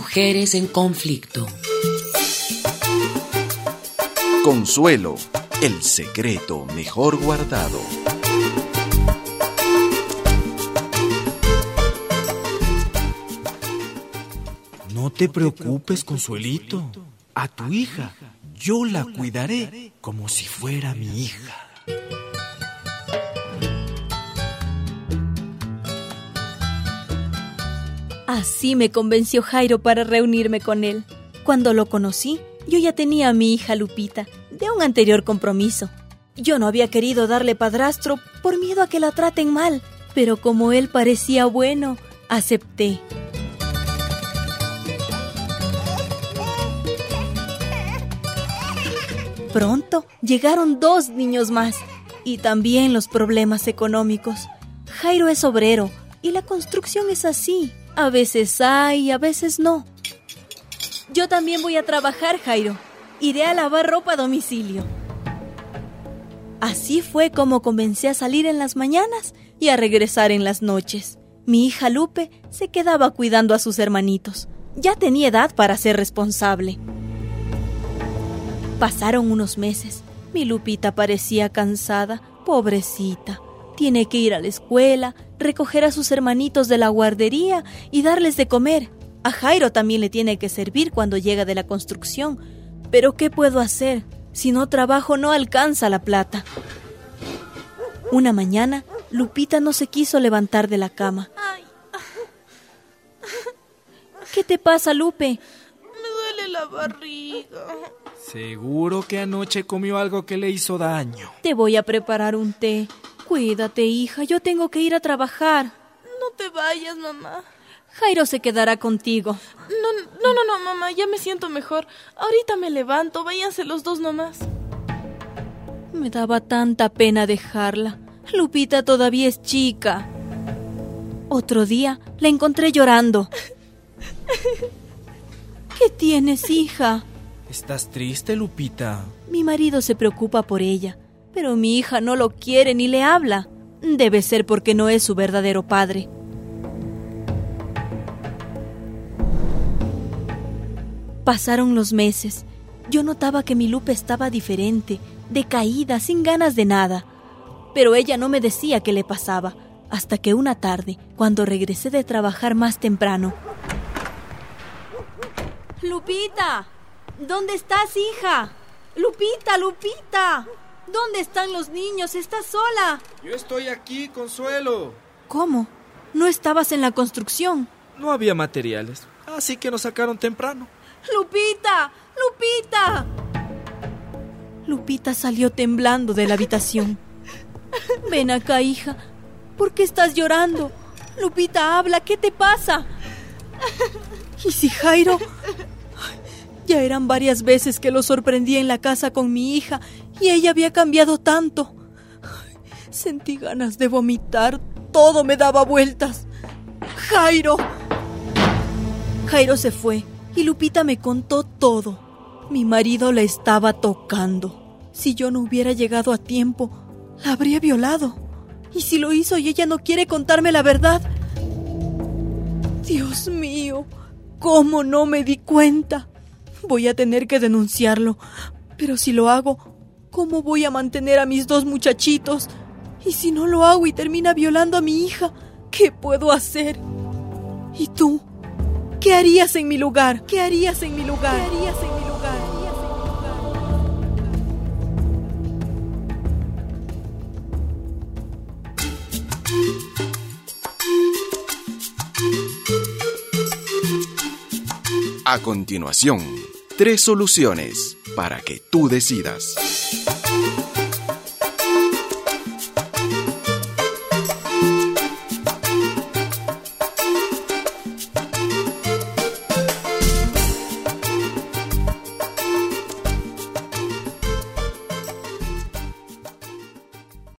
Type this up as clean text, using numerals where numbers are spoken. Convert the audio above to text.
Mujeres en conflicto. Consuelo, el secreto mejor guardado. No te preocupes, Consuelito. A tu hija yo la cuidaré como si fuera mi hija. Así me convenció Jairo para reunirme con él. Cuando lo conocí, yo ya tenía a mi hija Lupita, de un anterior compromiso. Yo no había querido darle padrastro por miedo a que la traten mal, pero como él parecía bueno, acepté. Pronto llegaron 2 niños más y también los problemas económicos. Jairo es obrero y la construcción es así. A veces hay, a veces no. Yo también voy a trabajar, Jairo. Iré a lavar ropa a domicilio. Así fue como comencé a salir en las mañanas y a regresar en las noches. Mi hija Lupe se quedaba cuidando a sus hermanitos. Ya tenía edad para ser responsable. Pasaron unos meses. Mi Lupita parecía cansada, pobrecita. Tiene que ir a la escuela, recoger a sus hermanitos de la guardería y darles de comer. A Jairo también le tiene que servir cuando llega de la construcción. Pero ¿qué puedo hacer? Si no trabajo no alcanza la plata. Una mañana, Lupita no se quiso levantar de la cama. ¿Qué te pasa, Lupe? Me duele la barriga. Seguro que anoche comió algo que le hizo daño. Te voy a preparar un té. Cuídate, hija, yo tengo que ir a trabajar. No te vayas, mamá. Jairo se quedará contigo. No, mamá, ya me siento mejor. Ahorita me levanto, váyanse los 2 nomás. Me daba tanta pena dejarla. Lupita todavía es chica. Otro día la encontré llorando. ¿Qué tienes, hija? ¿Estás triste, Lupita? Mi marido se preocupa por ella, pero mi hija no lo quiere ni le habla. Debe ser porque no es su verdadero padre. Pasaron los meses. Yo notaba que mi Lupe estaba diferente, decaída, sin ganas de nada. Pero ella no me decía qué le pasaba, hasta que una tarde, cuando regresé de trabajar más temprano. ¡Lupita! ¿Dónde estás, hija? ¡Lupita, Lupita! ¿Dónde están los niños? ¿Estás sola? Yo estoy aquí, Consuelo. ¿Cómo? ¿No estabas en la construcción? No había materiales, así que nos sacaron temprano. ¡Lupita! ¡Lupita! Lupita salió temblando de la habitación. Ven acá, hija. ¿Por qué estás llorando? Lupita, habla. ¿Qué te pasa? ¿Y si Jairo? Ya eran varias veces que lo sorprendí en la casa con mi hija y ella había cambiado tanto. Sentí ganas de vomitar. Todo me daba vueltas. ¡Jairo! Jairo se fue y Lupita me contó todo. Mi marido la estaba tocando. Si yo no hubiera llegado a tiempo, la habría violado. Y si lo hizo y ella no quiere contarme la verdad. Dios mío, ¿cómo no me di cuenta? Voy a tener que denunciarlo. Pero si lo hago, ¿cómo voy a mantener a mis 2 muchachitos? Y si no lo hago y termina violando a mi hija, ¿qué puedo hacer? ¿Y tú? ¿Qué harías en mi lugar? ¿Qué harías en mi lugar? ¿Qué harías en mi lugar? A continuación, 3 soluciones para que tú decidas.